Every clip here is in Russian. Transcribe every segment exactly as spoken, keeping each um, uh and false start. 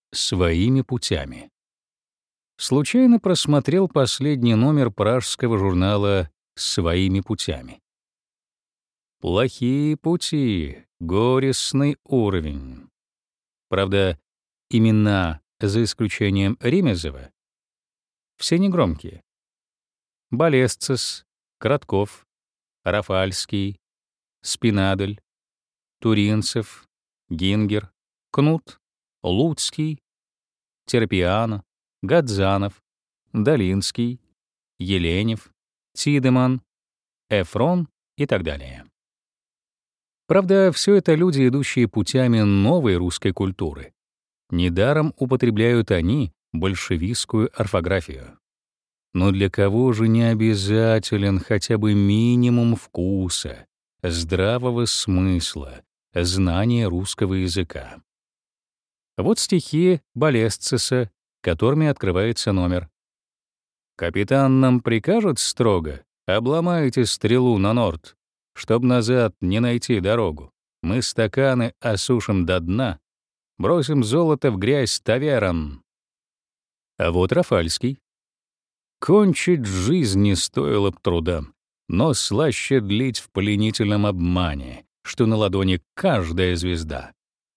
Своими путями. Случайно просмотрел последний номер пражского журнала «Своими путями». Плохие пути, горестный уровень. Правда, имена, за исключением Ремезова, все негромкие. Болесцес, Кратков, Рафальский, Спинадель, Туринцев, Гингер, Кнут, Луцкий, Терпиано, Гадзанов, Долинский, Еленев, Тидеман, Эфрон и так далее. Правда, все это люди, идущие путями новой русской культуры. Недаром употребляют они большевистскую орфографию. Но для кого же не обязателен хотя бы минимум вкуса, здравого смысла, знания русского языка? Вот стихи Болесцеса, которыми открывается номер. «Капитан нам прикажет строго: обломайте стрелу на норд, чтоб назад не найти дорогу. Мы стаканы осушим до дна, бросим золото в грязь таверн». А вот Рафальский. «Кончить жизнь не стоило б труда, но слаще длить в пленительном обмане, что на ладони каждая звезда».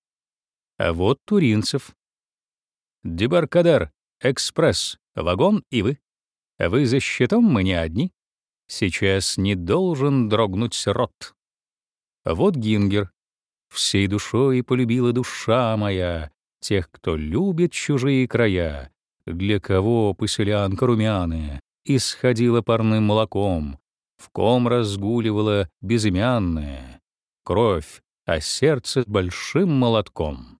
А вот Туринцев. «Дебаркадер, экспресс, вагон и вы. Вы за щитом, мы не одни. Сейчас не должен дрогнуть рот». А вот Гингер. «Всей душой полюбила душа моя тех, кто любит чужие края, для кого поселянка румяная исходила парным молоком, в ком разгуливала безымянная кровь, а сердце большим молотком».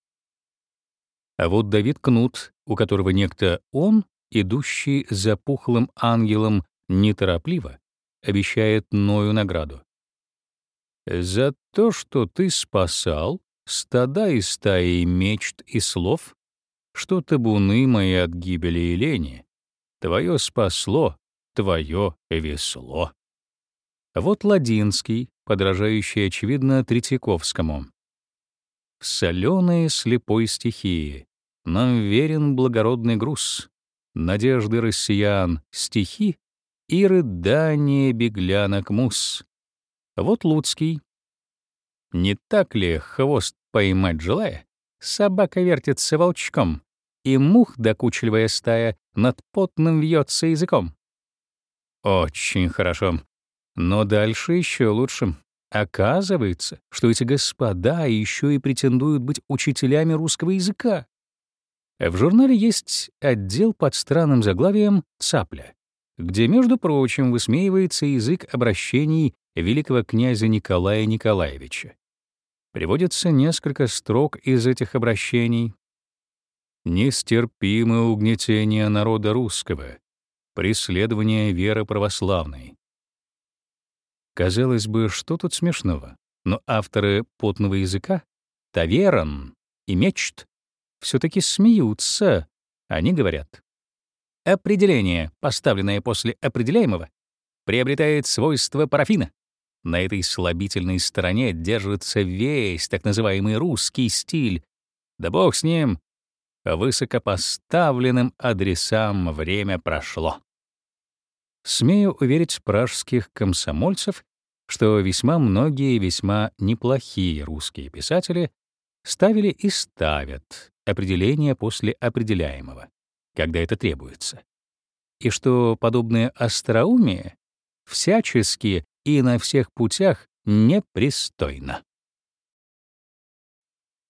А вот Давид Кнут, у которого некто он, идущий за пухлым ангелом неторопливо, обещает Ною награду. «За то, что ты спасал стада и стаи мечт и слов, что табуны мои от гибели и лени, твое спасло, твое весло». Вот Ладинский, подражающий, очевидно, Третьяковскому. «В солёной слепой стихии нам верен благородный груз, надежды россиян, стихи и рыдания беглянок мус». Вот Луцкий. «Не так ли, хвост поймать желая, собака вертится волчком, и мух докучливая стая над потным вьется языком». Очень хорошо. Но дальше еще лучше. Оказывается, что эти господа еще и претендуют быть учителями русского языка. В журнале есть отдел под странным заглавием «Цапля», где, между прочим, высмеивается язык обращений великого князя Николая Николаевича. Приводится несколько строк из этих обращений. «Нестерпимое угнетение народа русского, преследование веры православной». Казалось бы, что тут смешного? Но авторы «Потного языка», «Таверн» и «Мечт» все-таки смеются. Они говорят: определение, поставленное после определяемого, приобретает свойства парафина. На этой слабительной стороне держится весь так называемый русский стиль. Да бог с ним, высокопоставленным адресам время прошло. Смею уверить пражских комсомольцев, что весьма многие весьма неплохие русские писатели ставили и ставят определение после определяемого, когда это требуется, и что подобное остроумие всячески и на всех путях непристойно.